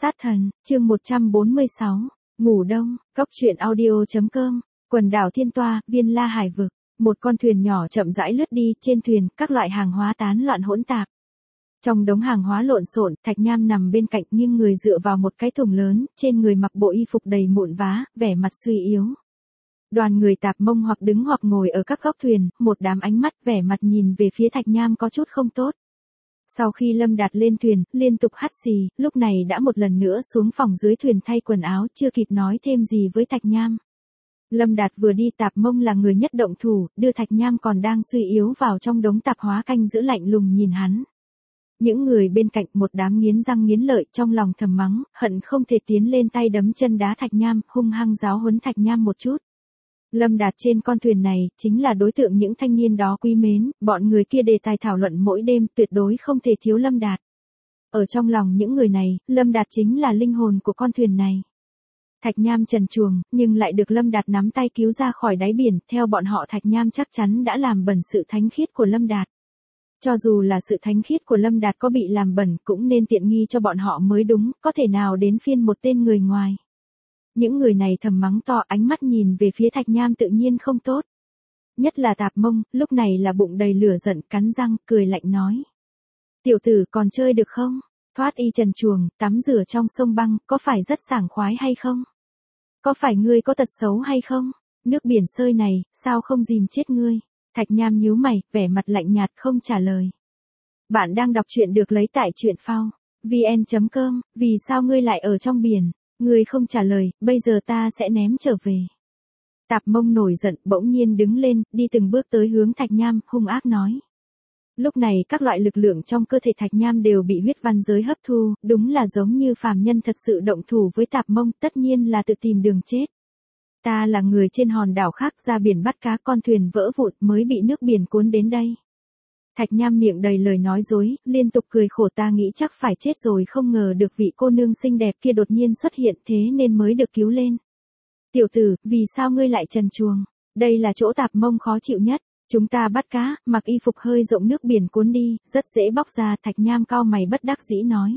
Sát thần, chương 146, ngủ đông, góc truyện audio.com, quần đảo Thiên Toa, Viên La Hải vực, một con thuyền nhỏ chậm rãi lướt đi, trên thuyền, các loại hàng hóa tán loạn hỗn tạp. Trong đống hàng hóa lộn xộn, Thạch Nham nằm bên cạnh nghiêng người dựa vào một cái thùng lớn, trên người mặc bộ y phục đầy mụn vá, vẻ mặt suy yếu. Đoàn người tạp mông hoặc đứng hoặc ngồi ở các góc thuyền, một đám ánh mắt vẻ mặt nhìn về phía Thạch Nham có chút không tốt. Sau khi Lâm Đạt lên thuyền, liên tục hắt xì, lúc này đã một lần nữa xuống phòng dưới thuyền thay quần áo, chưa kịp nói thêm gì với Thạch Nham. Lâm Đạt vừa đi, tạp mông là người nhất động thủ, đưa Thạch Nham còn đang suy yếu vào trong đống tạp hóa canh giữ lạnh lùng nhìn hắn. Những người bên cạnh một đám nghiến răng nghiến lợi trong lòng thầm mắng, hận không thể tiến lên tay đấm chân đá Thạch Nham, hung hăng giáo huấn Thạch Nham một chút. Lâm Đạt trên con thuyền này, chính là đối tượng những thanh niên đó quý mến, bọn người kia đề tài thảo luận mỗi đêm, tuyệt đối không thể thiếu Lâm Đạt. Ở trong lòng những người này, Lâm Đạt chính là linh hồn của con thuyền này. Thạch Nham trần truồng, nhưng lại được Lâm Đạt nắm tay cứu ra khỏi đáy biển, theo bọn họ Thạch Nham chắc chắn đã làm bẩn sự thánh khiết của Lâm Đạt. Cho dù là sự thánh khiết của Lâm Đạt có bị làm bẩn, cũng nên tiện nghi cho bọn họ mới đúng, có thể nào đến phiên một tên người ngoài. Những người này thầm mắng to, ánh mắt nhìn về phía Thạch Nham tự nhiên không tốt. Nhất là tạp mông, lúc này là bụng đầy lửa giận, cắn răng, cười lạnh nói. Tiểu tử còn chơi được không? Thoát y trần truồng, tắm rửa trong sông băng, có phải rất sảng khoái hay không? Có phải ngươi có tật xấu hay không? Nước biển sơi này, sao không dìm chết ngươi? Thạch Nham nhíu mày, vẻ mặt lạnh nhạt không trả lời. Bạn đang đọc truyện được lấy tại truyện phao vn.com, vì sao ngươi lại ở trong biển? Ngươi không trả lời, bây giờ ta sẽ ném trở về. Tạp mông nổi giận, bỗng nhiên đứng lên, đi từng bước tới hướng Thạch Nham, hung ác nói. Lúc này các loại lực lượng trong cơ thể Thạch Nham đều bị huyết văn giới hấp thu, đúng là giống như phàm nhân thật sự động thủ với tạp mông, tất nhiên là tự tìm đường chết. Ta là người trên hòn đảo khác ra biển bắt cá, con thuyền vỡ vụn mới bị nước biển cuốn đến đây. Thạch Nham miệng đầy lời nói dối, liên tục cười khổ, ta nghĩ chắc phải chết rồi, không ngờ được vị cô nương xinh đẹp kia đột nhiên xuất hiện, thế nên mới được cứu lên. Tiểu tử, vì sao ngươi lại trần truồng? Đây là chỗ tạp mông khó chịu nhất. Chúng ta bắt cá, mặc y phục hơi rộng nước biển cuốn đi, rất dễ bóc ra. Thạch Nham cau mày bất đắc dĩ nói.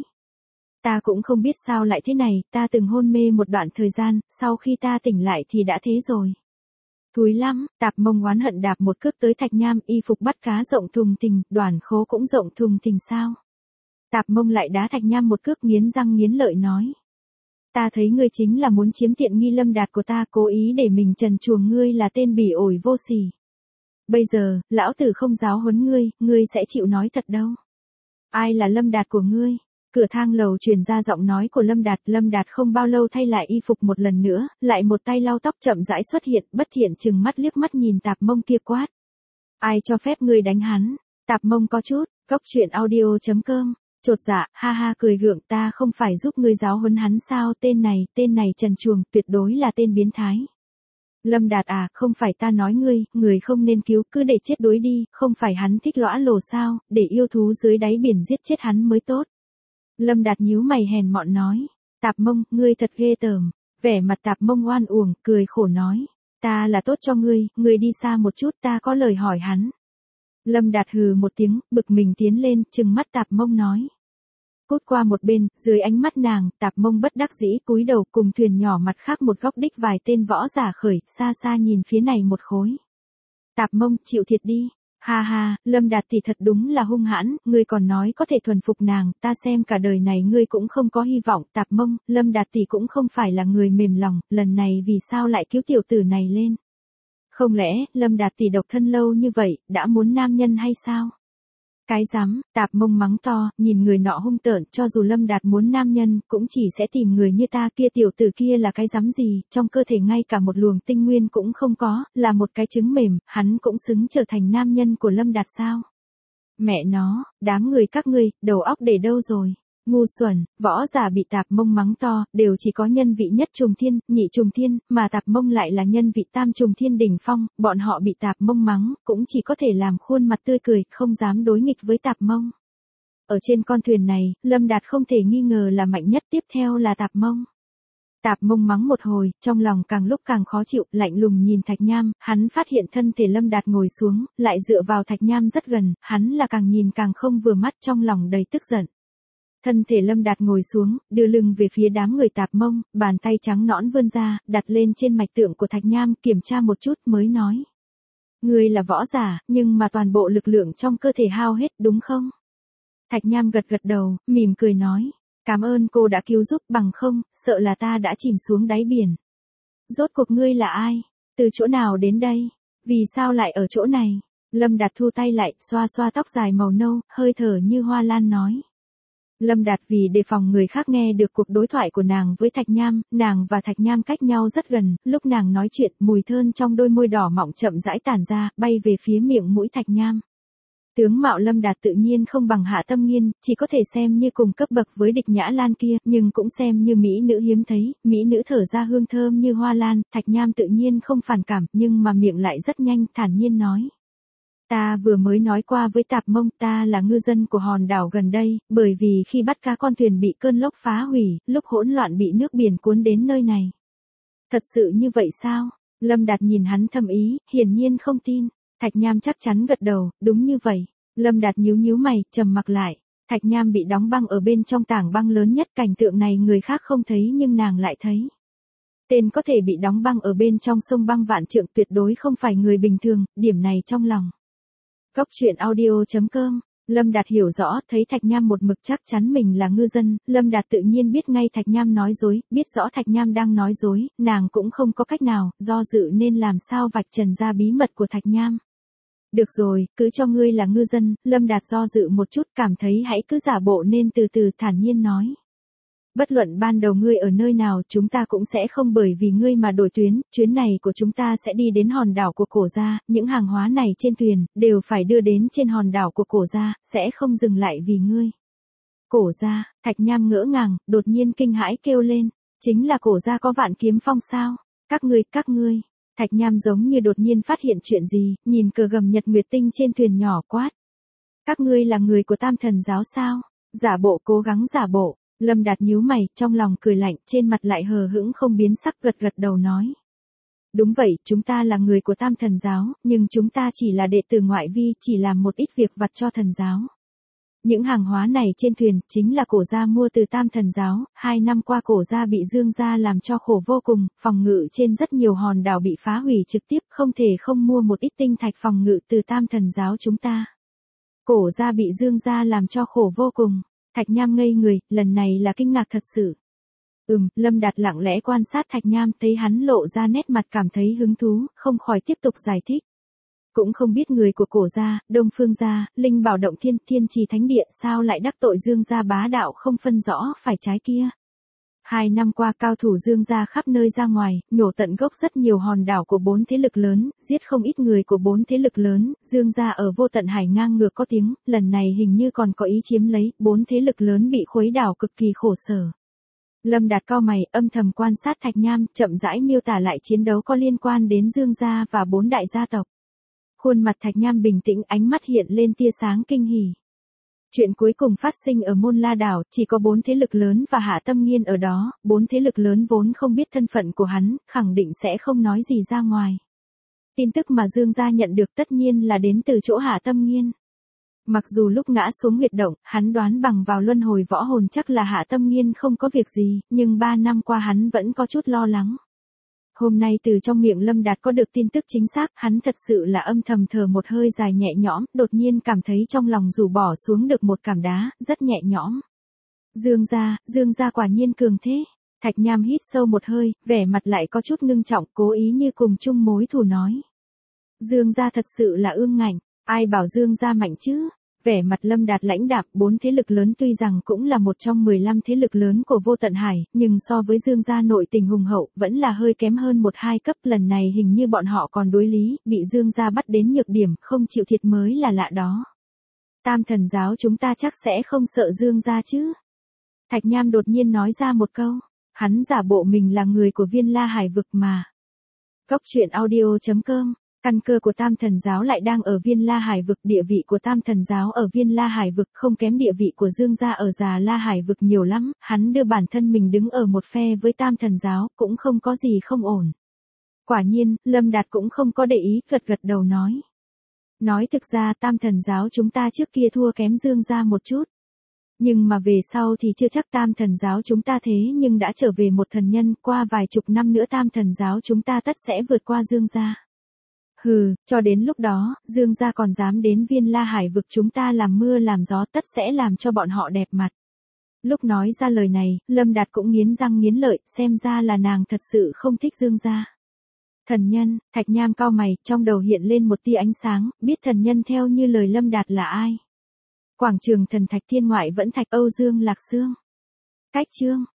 Ta cũng không biết sao lại thế này, ta từng hôn mê một đoạn thời gian, sau khi ta tỉnh lại thì đã thế rồi. Thúi lắm, tạp mông oán hận đạp một cước tới Thạch Nham, y phục bắt cá rộng thùng thình, đoàn khố cũng rộng thùng thình sao? Tạp mông lại đá Thạch Nham một cước, nghiến răng nghiến lợi nói. Ta thấy ngươi chính là muốn chiếm tiện nghi Lâm Đạt của ta, cố ý để mình trần truồng, ngươi là tên bỉ ổi vô sỉ. Bây giờ, lão tử không giáo huấn ngươi, ngươi sẽ chịu nói thật đâu. Ai là Lâm Đạt của ngươi? Cửa thang lầu truyền ra giọng nói của Lâm Đạt không bao lâu thay lại y phục một lần nữa, lại một tay lau tóc chậm rãi xuất hiện, bất thiện chừng mắt liếc mắt nhìn tạp mông kia quát. Ai cho phép ngươi đánh hắn? Tạp mông có chút, góc truyện audio.com, chột dạ, ha ha cười gượng, ta không phải giúp ngươi giáo huấn hắn sao, tên này trần truồng, tuyệt đối là tên biến thái. Lâm Đạt à, không phải ta nói người không nên cứu, cứ để chết đuối đi, không phải hắn thích lõa lồ sao, để yêu thú dưới đáy biển giết chết hắn mới tốt. Lâm Đạt nhíu mày hèn mọn nói, tạp mông, ngươi thật ghê tởm, vẻ mặt tạp mông oan uổng, cười khổ nói, ta là tốt cho ngươi đi xa một chút, ta có lời hỏi hắn. Lâm Đạt hừ một tiếng, bực mình tiến lên, trừng mắt tạp mông nói. Cút qua một bên, dưới ánh mắt nàng, tạp mông bất đắc dĩ cúi đầu, cùng thuyền nhỏ mặt khác một góc đích vài tên võ giả khởi, xa xa nhìn phía này một khối. Tạp mông, chịu thiệt đi. Ha ha, Lâm Đạt thì thật đúng là hung hãn, ngươi còn nói có thể thuần phục nàng, ta xem cả đời này ngươi cũng không có hy vọng. Tạp mông, Lâm Đạt thì cũng không phải là người mềm lòng, lần này vì sao lại cứu tiểu tử này lên? Không lẽ, Lâm Đạt thì độc thân lâu như vậy, đã muốn nam nhân hay sao? Cái rắm, tạp mông mắng to, nhìn người nọ hung tợn, cho dù Lâm Đạt muốn nam nhân, cũng chỉ sẽ tìm người như ta, kia tiểu tử kia là cái rắm gì, trong cơ thể ngay cả một luồng tinh nguyên cũng không có, là một cái trứng mềm, hắn cũng xứng trở thành nam nhân của Lâm Đạt sao? Mẹ nó, đám người các ngươi, đầu óc để đâu rồi? Ngu xuẩn, võ giả bị tạp mông mắng to, đều chỉ có nhân vị nhất trùng thiên, nhị trùng thiên, mà tạp mông lại là nhân vị tam trùng thiên đỉnh phong, bọn họ bị tạp mông mắng, cũng chỉ có thể làm khuôn mặt tươi cười, không dám đối nghịch với tạp mông. Ở trên con thuyền này, Lâm Đạt không thể nghi ngờ là mạnh nhất, tiếp theo là tạp mông. Tạp mông mắng một hồi, trong lòng càng lúc càng khó chịu, lạnh lùng nhìn Thạch Nham, hắn phát hiện thân thể Lâm Đạt ngồi xuống, lại dựa vào Thạch Nham rất gần, hắn là càng nhìn càng không vừa mắt, trong lòng đầy tức giận. Thân thể Lâm Đạt ngồi xuống, đưa lưng về phía đám người tạp mông, bàn tay trắng nõn vươn ra, đặt lên trên mạch tượng của Thạch Nham, kiểm tra một chút mới nói. Ngươi là võ giả, nhưng mà toàn bộ lực lượng trong cơ thể hao hết đúng không? Thạch Nham gật gật đầu, mỉm cười nói. Cảm ơn cô đã cứu giúp, bằng không, sợ là ta đã chìm xuống đáy biển. Rốt cuộc ngươi là ai? Từ chỗ nào đến đây? Vì sao lại ở chỗ này? Lâm Đạt thu tay lại, xoa xoa tóc dài màu nâu, hơi thở như hoa lan nói. Lâm Đạt vì đề phòng người khác nghe được cuộc đối thoại của nàng với Thạch Nham, nàng và Thạch Nham cách nhau rất gần, lúc nàng nói chuyện, mùi thơm trong đôi môi đỏ mọng chậm rãi tản ra, bay về phía miệng mũi Thạch Nham. Tướng mạo Lâm Đạt tự nhiên không bằng Hạ Tâm Nghiên, chỉ có thể xem như cùng cấp bậc với Địch Nhã Lan kia, nhưng cũng xem như mỹ nữ hiếm thấy, mỹ nữ thở ra hương thơm như hoa lan, Thạch Nham tự nhiên không phản cảm, nhưng mà miệng lại rất nhanh, thản nhiên nói. Ta vừa mới nói qua với Tạp Mông, ta là ngư dân của hòn đảo gần đây, bởi vì khi bắt cá con thuyền bị cơn lốc phá hủy, lúc hỗn loạn bị nước biển cuốn đến nơi này. Thật sự như vậy sao? Lâm Đạt nhìn hắn thầm ý, hiển nhiên không tin. Thạch Nham chắc chắn gật đầu, đúng như vậy. Lâm Đạt nhíu nhíu mày, trầm mặc lại. Thạch Nham bị đóng băng ở bên trong tảng băng lớn nhất, cảnh tượng này người khác không thấy nhưng nàng lại thấy. Tên có thể bị đóng băng ở bên trong sông băng vạn trượng tuyệt đối không phải người bình thường, điểm này trong lòng. Góc truyện audio.com. Lâm Đạt hiểu rõ, thấy Thạch Nham một mực chắc chắn mình là ngư dân, Lâm Đạt tự nhiên biết ngay Thạch Nham nói dối, biết rõ Thạch Nham đang nói dối, nàng cũng không có cách nào, do dự nên làm sao vạch trần ra bí mật của Thạch Nham. Được rồi, cứ cho ngươi là ngư dân, Lâm Đạt do dự một chút, cảm thấy hãy cứ giả bộ nên từ từ thản nhiên nói. Bất luận ban đầu ngươi ở nơi nào, chúng ta cũng sẽ không bởi vì ngươi mà đổi tuyến, chuyến này của chúng ta sẽ đi đến hòn đảo của Cổ Gia, những hàng hóa này trên thuyền, đều phải đưa đến trên hòn đảo của Cổ Gia, sẽ không dừng lại vì ngươi. Cổ Gia, Thạch Nham ngỡ ngàng, đột nhiên kinh hãi kêu lên, chính là Cổ Gia có Vạn Kiếm Phong sao? Các ngươi. Thạch Nham giống như đột nhiên phát hiện chuyện gì, nhìn cờ gầm nhật nguyệt tinh trên thuyền nhỏ quát. Các ngươi là người của Tam Thần giáo sao? Giả bộ, cố gắng giả bộ. Lâm Đạt nhíu mày, trong lòng cười lạnh, trên mặt lại hờ hững không biến sắc, gật gật đầu nói. Đúng vậy, chúng ta là người của Tam Thần giáo, nhưng chúng ta chỉ là đệ tử ngoại vi, chỉ làm một ít việc vặt cho thần giáo. Những hàng hóa này trên thuyền, chính là Cổ Gia mua từ Tam Thần giáo, 2 năm qua Cổ Gia bị Dương gia làm cho khổ vô cùng, phòng ngự trên rất nhiều hòn đảo bị phá hủy trực tiếp, không thể không mua một ít tinh thạch phòng ngự từ Tam Thần giáo chúng ta. Cổ Gia bị Dương gia làm cho khổ vô cùng. Thạch Nham ngây người, lần này là kinh ngạc thật sự. Lâm Đạt lặng lẽ quan sát Thạch Nham, thấy hắn lộ ra nét mặt cảm thấy hứng thú, không khỏi tiếp tục giải thích. Cũng không biết người của Cổ Gia, Đông Phương Gia, Linh Bảo Động Thiên, Thiên Trì Thánh Địa sao lại đắc tội Dương gia bá đạo không phân rõ phải trái kia. 2 năm qua cao thủ Dương gia khắp nơi ra ngoài, nhổ tận gốc rất nhiều hòn đảo của 4 thế lực lớn, giết không ít người của 4 thế lực lớn, Dương gia ở Vô Tận Hải ngang ngược có tiếng, lần này hình như còn có ý chiếm lấy, 4 thế lực lớn bị khuấy đảo cực kỳ khổ sở. Lâm Đạt cau mày, âm thầm quan sát Thạch Nham, chậm rãi miêu tả lại chiến đấu có liên quan đến Dương gia và 4 đại gia tộc. Khuôn mặt Thạch Nham bình tĩnh, ánh mắt hiện lên tia sáng kinh hỉ. Chuyện cuối cùng phát sinh ở Môn La Đảo, chỉ có 4 thế lực lớn và Hạ Tâm Nghiên ở đó, 4 thế lực lớn vốn không biết thân phận của hắn, khẳng định sẽ không nói gì ra ngoài. Tin tức mà Dương gia nhận được tất nhiên là đến từ chỗ Hạ Tâm Nghiên. Mặc dù lúc ngã xuống huyệt động, hắn đoán bằng vào luân hồi võ hồn chắc là Hạ Tâm Nghiên không có việc gì, nhưng 3 năm qua hắn vẫn có chút lo lắng. Hôm nay từ trong miệng Lâm Đạt có được tin tức chính xác, hắn thật sự là âm thầm thở một hơi dài nhẹ nhõm, đột nhiên cảm thấy trong lòng dù bỏ xuống được một cám đá, rất nhẹ nhõm. Dương gia quả nhiên cường thế. Thạch Nham hít sâu một hơi, vẻ mặt lại có chút ngưng trọng, cố ý như cùng chung mối thù nói. Dương gia thật sự là ương ngạnh, ai bảo Dương gia mạnh chứ? Vẻ mặt Lâm Đạt lãnh đạm, 4 thế lực lớn tuy rằng cũng là một trong 15 thế lực lớn của Vô Tận Hải, nhưng so với Dương gia nội tình hùng hậu, vẫn là hơi kém hơn 1-2 cấp, lần này hình như bọn họ còn đối lý, bị Dương gia bắt đến nhược điểm, không chịu thiệt mới là lạ đó. Tam Thần giáo chúng ta chắc sẽ không sợ Dương gia chứ? Thạch Nham đột nhiên nói ra một câu, hắn giả bộ mình là người của Viên La Hải vực mà. Góc truyện audio.com. Căn cơ của Tam Thần giáo lại đang ở Viên La Hải vực, địa vị của Tam Thần giáo ở Viên La Hải vực không kém địa vị của Dương gia ở Già La Hải vực nhiều lắm, hắn đưa bản thân mình đứng ở một phe với Tam Thần giáo, cũng không có gì không ổn. Quả nhiên, Lâm Đạt cũng không có để ý, gật gật đầu nói. Nói thực ra Tam Thần giáo chúng ta trước kia thua kém Dương gia một chút. Nhưng mà về sau thì chưa chắc Tam Thần giáo chúng ta thế nhưng đã trở về một thần nhân, qua vài chục năm nữa Tam Thần giáo chúng ta tất sẽ vượt qua Dương gia. Hừ, cho đến lúc đó, Dương gia còn dám đến Viên La Hải vực chúng ta làm mưa làm gió tất sẽ làm cho bọn họ đẹp mặt. Lúc nói ra lời này, Lâm Đạt cũng nghiến răng nghiến lợi, xem ra là nàng thật sự không thích Dương gia. Thần nhân, Thạch Nham cau mày, trong đầu hiện lên một tia ánh sáng, biết thần nhân theo như lời Lâm Đạt là ai. Quảng trường thần Thạch Thiên Ngoại vẫn Thạch Âu Dương Lạc Xương. Cách chương